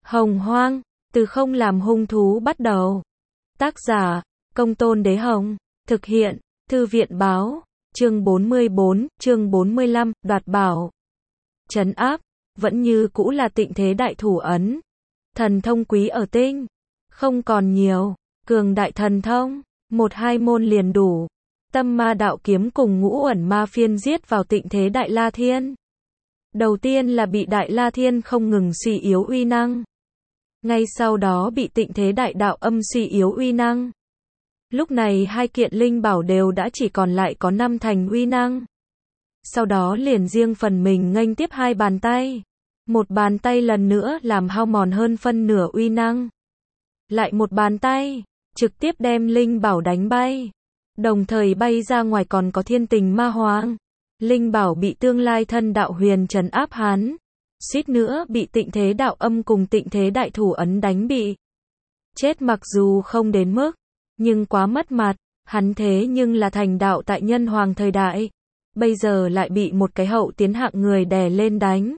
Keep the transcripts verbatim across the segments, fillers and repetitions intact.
Hồng Hoang, từ không làm hung thú bắt đầu. Tác giả, Công Tôn Đế Hồng. Thực hiện, Thư viện Báo. Chương bốn mươi bốn, chương bốn mươi lăm, đoạt bảo. Trấn áp, vẫn như cũ là Tịnh Thế Đại Thủ Ấn. Thần thông quý ở tinh, không còn nhiều, cường đại thần thông, một hai môn liền đủ. Tâm ma đạo kiếm cùng ngũ uẩn ma phiên giết vào Tịnh Thế Đại La Thiên. Đầu tiên là bị Đại La Thiên không ngừng suy yếu uy năng. Ngay sau đó bị Tịnh Thế Đại Đạo Âm suy yếu uy năng. Lúc này hai kiện linh bảo đều đã chỉ còn lại có năm thành uy năng. Sau đó liền riêng phần mình nghênh tiếp hai bàn tay. Một bàn tay lần nữa làm hao mòn hơn phân nửa uy năng. Lại một bàn tay, trực tiếp đem linh bảo đánh bay. Đồng thời bay ra ngoài còn có Thiên Tình Ma Hoàng. Linh bảo bị tương lai thân đạo huyền trấn áp hắn. Suýt nữa bị Tịnh Thế Đạo Âm cùng Tịnh Thế Đại Thủ Ấn đánh bị. Chết mặc dù không đến mức, nhưng quá mất mặt, hắn thế nhưng là thành đạo tại nhân hoàng thời đại. Bây giờ lại bị một cái hậu tiến hạng người đè lên đánh.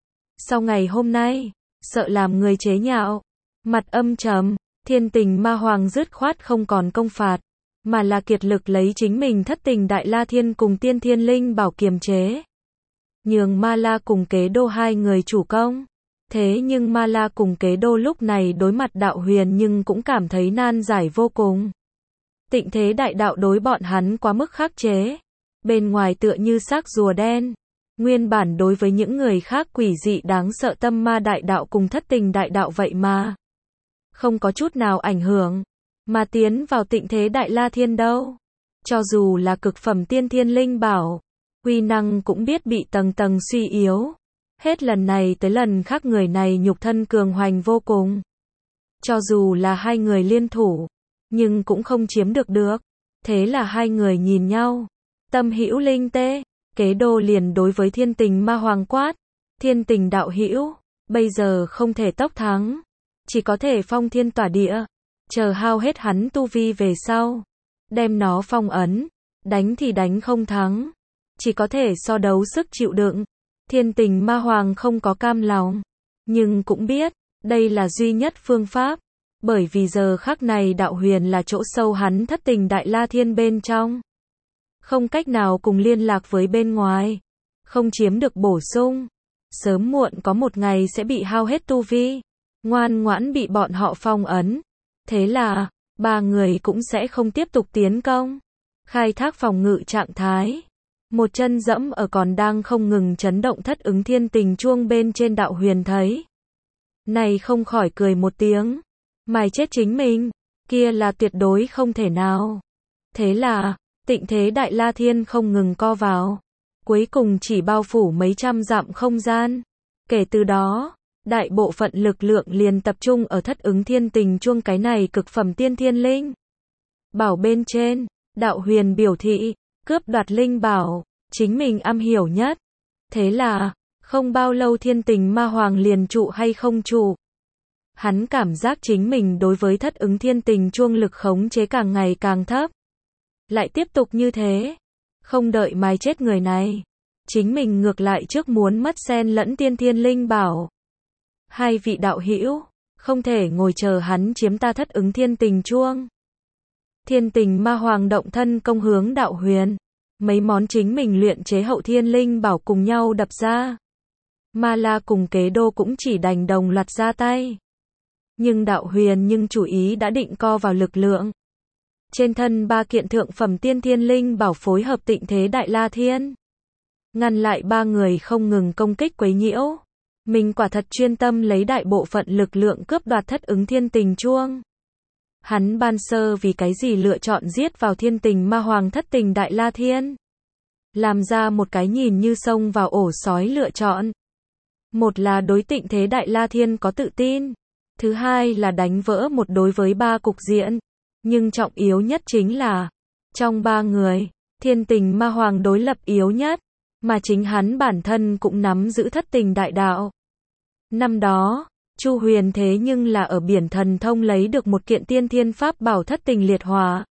Sau ngày hôm nay, sợ làm người chế nhạo. Mặt âm trầm, Thiên Tình Ma Hoàng dứt khoát không còn công phạt, mà là kiệt lực lấy chính mình thất tình Đại La Thiên cùng Tiên Thiên Linh bảo kiềm chế. Nhường Ma La cùng Kế Đô hai người chủ công. Thế nhưng Ma La cùng Kế Đô lúc này đối mặt đạo huyền nhưng cũng cảm thấy nan giải vô cùng. Tịnh Thế Đại Đạo đối bọn hắn quá mức khắc chế. Bên ngoài tựa như xác rùa đen. Nguyên bản đối với những người khác quỷ dị đáng sợ tâm ma đại đạo cùng thất tình đại đạo vậy mà không có chút nào ảnh hưởng. Mà tiến vào Tịnh Thế Đại La Thiên đâu. Cho dù là cực phẩm tiên thiên linh bảo, uy năng cũng biết bị tầng tầng suy yếu. Hết lần này tới lần khác người này nhục thân cường hoành vô cùng. Cho dù là hai người liên thủ, nhưng cũng không chiếm được được. Thế là hai người nhìn nhau. Tâm hữu linh tê, Kế Đô liền đối với Thiên Tình Ma Hoàng quát. Thiên Tình đạo hữu, bây giờ không thể tốc thắng. Chỉ có thể phong thiên tỏa địa. Chờ hao hết hắn tu vi về sau. Đem nó phong ấn. Đánh thì đánh không thắng. Chỉ có thể so đấu sức chịu đựng. Thiên Tình Ma Hoàng không có cam lòng. Nhưng cũng biết, đây là duy nhất phương pháp. Bởi vì giờ khắc này đạo huyền là chỗ sâu hắn thất tình Đại La Thiên bên trong. Không cách nào cùng liên lạc với bên ngoài. Không chiếm được bổ sung. Sớm muộn có một ngày sẽ bị hao hết tu vi. Ngoan ngoãn bị bọn họ phong ấn. Thế là, ba người cũng sẽ không tiếp tục tiến công. Khai thác phòng ngự trạng thái. Một chân dẫm ở còn đang không ngừng chấn động thất ứng thiên tình chuông bên trên đạo huyền thấy. Này không khỏi cười một tiếng. Mày chết chính mình, kia là tuyệt đối không thể nào. Thế là, Tịnh Thế Đại La Thiên không ngừng co vào. Cuối cùng chỉ bao phủ mấy trăm dặm không gian. Kể từ đó, đại bộ phận lực lượng liền tập trung ở thất ứng thiên tình chuông cái này cực phẩm tiên thiên linh. Bảo bên trên, đạo huyền biểu thị, cướp đoạt linh bảo, chính mình am hiểu nhất. Thế là, không bao lâu Thiên Tình Ma Hoàng liền trụ hay không trụ. Hắn cảm giác chính mình đối với thất ứng thiên tình chuông lực khống chế càng ngày càng thấp. Lại tiếp tục như thế. Không đợi mài chết người này. Chính mình ngược lại trước muốn mất xen lẫn tiên thiên linh bảo. Hai vị đạo hữu, không thể ngồi chờ hắn chiếm ta thất ứng thiên tình chuông. Thiên Tình Ma Hoàng động thân công hướng đạo huyền. Mấy món chính mình luyện chế hậu thiên linh bảo cùng nhau đập ra. Ma La cùng Kế Đô cũng chỉ đành đồng loạt ra tay. Nhưng đạo huyền nhưng chủ ý đã định co vào lực lượng. Trên thân ba kiện thượng phẩm tiên thiên linh bảo phối hợp Tịnh Thế Đại La Thiên. Ngăn lại ba người không ngừng công kích quấy nhiễu. Mình quả thật chuyên tâm lấy đại bộ phận lực lượng cướp đoạt thất ứng thiên tình chuông. Hắn ban sơ vì cái gì lựa chọn giết vào Thiên Tình Ma Hoàng thất tình Đại La Thiên. Làm ra một cái nhìn như xông vào ổ sói lựa chọn. Một là đối Tịnh Thế Đại La Thiên có tự tin. Thứ hai là đánh vỡ một đối với ba cục diện. Nhưng trọng yếu nhất chính là, trong ba người, Thiên Tình Ma Hoàng đối lập yếu nhất, mà chính hắn bản thân cũng nắm giữ thất tình đại đạo. Năm đó, Chu Huyền thế nhưng là ở biển thần thông lấy được một kiện tiên thiên pháp bảo thất tình liệt hỏa.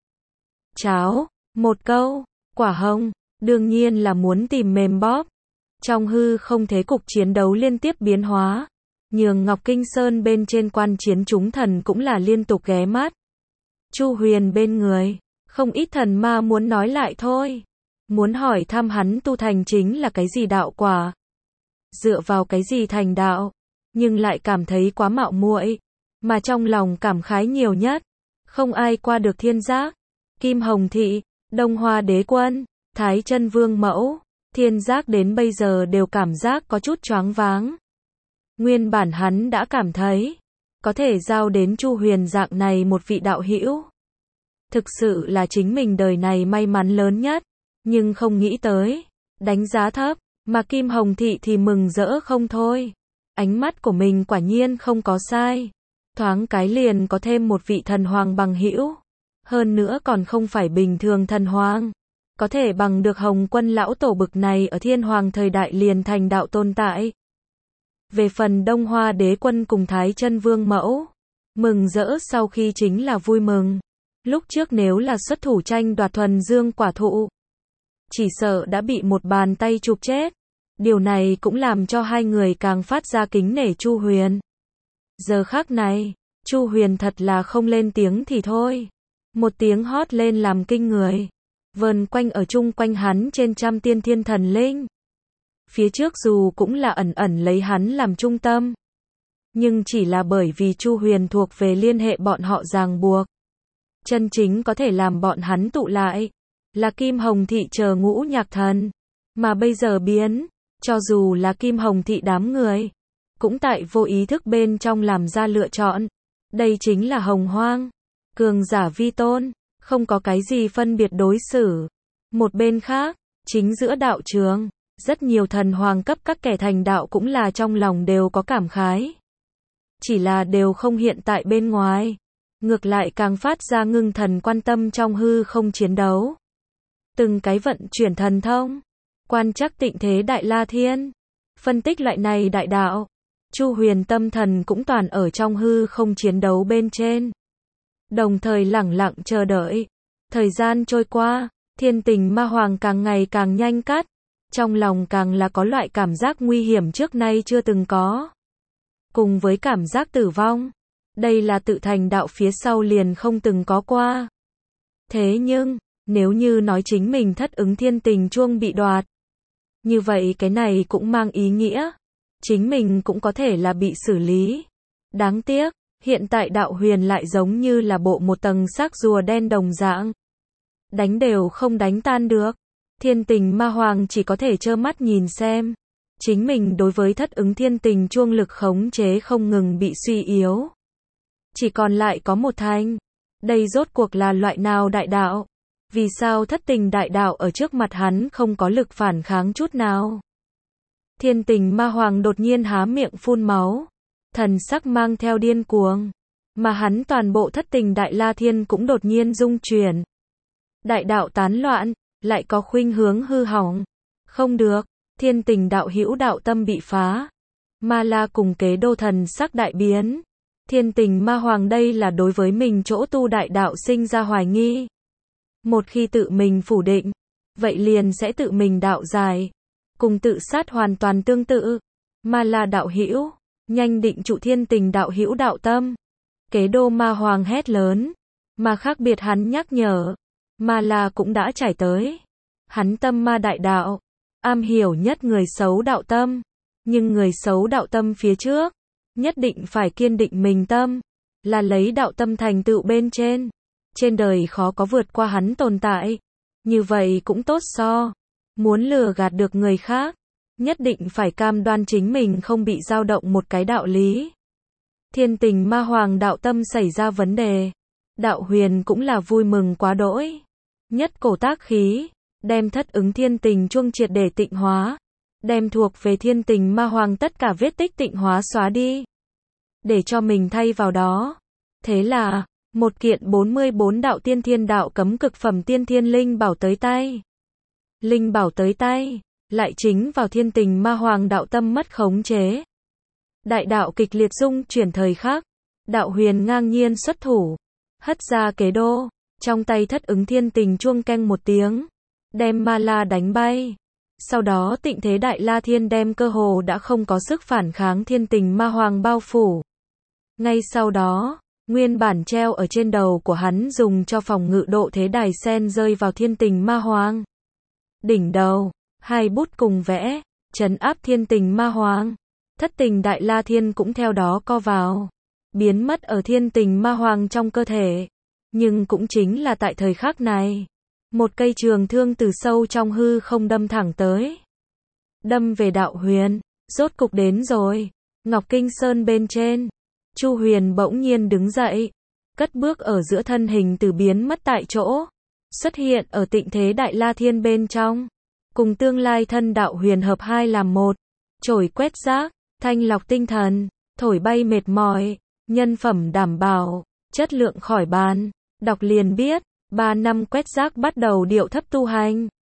Cháo, một câu, quả hồng, đương nhiên là muốn tìm mềm bóp. Trong hư không thế cục chiến đấu liên tiếp biến hóa. nhường Ngọc Kinh Sơn bên trên quan chiến chúng thần cũng là liên tục ghé mắt. Chu Huyền bên người, không ít thần ma muốn nói lại thôi. Muốn hỏi thăm hắn tu thành chính là cái gì đạo quả. Dựa vào cái gì thành đạo. Nhưng lại cảm thấy quá mạo muội. Mà trong lòng cảm khái nhiều nhất. Không ai qua được thiên giác. Kim Hồng Thị, Đông Hoa Đế Quân, Thái Chân Vương Mẫu. Thiên giác đến bây giờ đều cảm giác có chút choáng váng. Nguyên bản hắn đã cảm thấy. Có thể giao đến Chu Huyền dạng này một vị đạo hữu. Thực sự là chính mình đời này may mắn lớn nhất. Nhưng không nghĩ tới. Đánh giá thấp. Mà Kim Hồng Thị thì mừng rỡ không thôi. Ánh mắt của mình quả nhiên không có sai. Thoáng cái liền có thêm một vị thần hoàng bằng hữu. Hơn nữa còn không phải bình thường thần hoàng. Có thể bằng được Hồng Quân lão tổ bực này ở thiên hoàng thời đại liền thành đạo tồn tại. Về phần Đông Hoa Đế Quân cùng Thái Chân Vương Mẫu. Mừng rỡ sau khi chính là vui mừng. Lúc trước nếu là xuất thủ tranh đoạt thuần dương quả thụ. Chỉ sợ đã bị một bàn tay chụp chết. Điều này cũng làm cho hai người càng phát ra kính nể Chu Huyền. Giờ khắc này, Chu Huyền thật là không lên tiếng thì thôi. Một tiếng hót lên làm kinh người. Vờn quanh ở chung quanh hắn trên trăm tiên thiên thần linh. Phía trước dù cũng là ẩn ẩn lấy hắn làm trung tâm. Nhưng chỉ là bởi vì Chu Huyền thuộc về liên hệ bọn họ ràng buộc. Chân chính có thể làm bọn hắn tụ lại. Là Kim Hồng Thị chờ ngũ nhạc thần. Mà bây giờ biến. Cho dù là Kim Hồng Thị đám người. Cũng tại vô ý thức bên trong làm ra lựa chọn. Đây chính là hồng hoang. Cường giả vi tôn. Không có cái gì phân biệt đối xử. Một bên khác. Chính giữa đạo trường. Rất nhiều thần hoàng cấp các kẻ thành đạo cũng là trong lòng đều có cảm khái. Chỉ là đều không hiện tại bên ngoài. Ngược lại càng phát ra ngưng thần quan tâm trong hư không chiến đấu. Từng cái vận chuyển thần thông. Quan trắc tịnh thế đại la thiên. Phân tích loại này đại đạo. Chu Huyền tâm thần cũng toàn ở trong hư không chiến đấu bên trên. Đồng thời lẳng lặng chờ đợi. Thời gian trôi qua. Thiên tình ma hoàng càng ngày càng nhanh cắt. Trong lòng càng là có loại cảm giác nguy hiểm trước nay chưa từng có. Cùng với cảm giác tử vong. Đây là tự thành đạo phía sau liền không từng có qua. Thế nhưng, nếu như nói chính mình thất ứng thiên tình chuông bị đoạt. Như vậy cái này cũng mang ý nghĩa. Chính mình cũng có thể là bị xử lý. Đáng tiếc, hiện tại đạo huyền lại giống như là bộ một tầng xác rùa đen đồng dạng. Đánh đều không đánh tan được. Thiên tình ma hoàng chỉ có thể trơ mắt nhìn xem. Chính mình đối với thất ứng thiên tình chuông lực khống chế không ngừng bị suy yếu. Chỉ còn lại có một thanh. Đây rốt cuộc là loại nào đại đạo? Vì sao thất tình đại đạo ở trước mặt hắn không có lực phản kháng chút nào? Thiên tình ma hoàng đột nhiên há miệng phun máu. Thần sắc mang theo điên cuồng. Mà hắn toàn bộ thất tình đại la thiên cũng đột nhiên rung chuyển. Đại đạo tán loạn, lại có khuynh hướng hư hỏng. Không được, thiên tình đạo hữu đạo tâm bị phá. Ma la cùng kế đô thần sắc đại biến. Thiên tình ma hoàng đây là đối với mình chỗ tu đại đạo sinh ra hoài nghi. Một khi tự mình phủ định, vậy liền sẽ tự mình đạo giải. Cùng tự sát hoàn toàn tương tự. Ma la đạo hữu, nhanh định trụ thiên tình đạo hữu đạo tâm. Kế đô ma hoàng hét lớn. Mà khác biệt hắn nhắc nhở. Ma la cũng đã trải tới. Hắn tâm ma đại đạo. Am hiểu nhất người xấu đạo tâm. Nhưng người xấu đạo tâm phía trước. Nhất định phải kiên định mình tâm. Là lấy đạo tâm thành tựu bên trên. Trên đời khó có vượt qua hắn tồn tại. Như vậy cũng tốt so. Muốn lừa gạt được người khác. Nhất định phải cam đoan chính mình không bị dao động một cái đạo lý. Thiên tình ma hoàng đạo tâm xảy ra vấn đề. Đạo huyền cũng là vui mừng quá đỗi. Nhất cổ tác khí. Đem thất ứng thiên tình chuông triệt để tịnh hóa. Đem thuộc về thiên tình ma hoàng tất cả vết tích tịnh hóa xóa đi. Để cho mình thay vào đó. Thế là, một kiện bốn mươi bốn đạo tiên thiên đạo cấm cực phẩm tiên thiên linh bảo tới tay. Linh bảo tới tay, lại chính vào thiên tình ma hoàng đạo tâm mất khống chế. Đại đạo kịch liệt dung chuyển thời khắc. Đạo huyền ngang nhiên xuất thủ. Hất ra kế đô. Trong tay thất ứng thiên tình chuông keng một tiếng. Đem ma la đánh bay. Sau đó Tịnh Thế Đại La Thiên đem cơ hồ đã không có sức phản kháng thiên tình ma hoàng bao phủ. Ngay sau đó, nguyên bản treo ở trên đầu của hắn dùng cho phòng ngự độ thế đài sen rơi vào thiên tình ma hoàng. Đỉnh đầu, hai bút cùng vẽ, trấn áp thiên tình ma hoàng. Thất tình Đại La Thiên cũng theo đó co vào, biến mất ở thiên tình ma hoàng trong cơ thể. Nhưng cũng chính là tại thời khắc này, một cây trường thương từ sâu trong hư không đâm thẳng tới. Đâm về Đạo Huyền, rốt cục đến rồi. Ngọc Kinh Sơn bên trên, Chu Huyền bỗng nhiên đứng dậy, cất bước ở giữa thân hình từ biến mất tại chỗ, xuất hiện ở Tịnh Thế Đại La Thiên bên trong, cùng tương lai thân Đạo Huyền hợp hai làm một, chổi quét rác, thanh lọc tinh thần, thổi bay mệt mỏi, nhân phẩm đảm bảo, chất lượng khỏi bàn. Đọc liền biết, ba năm quét rác bắt đầu điệu thấp tu hành.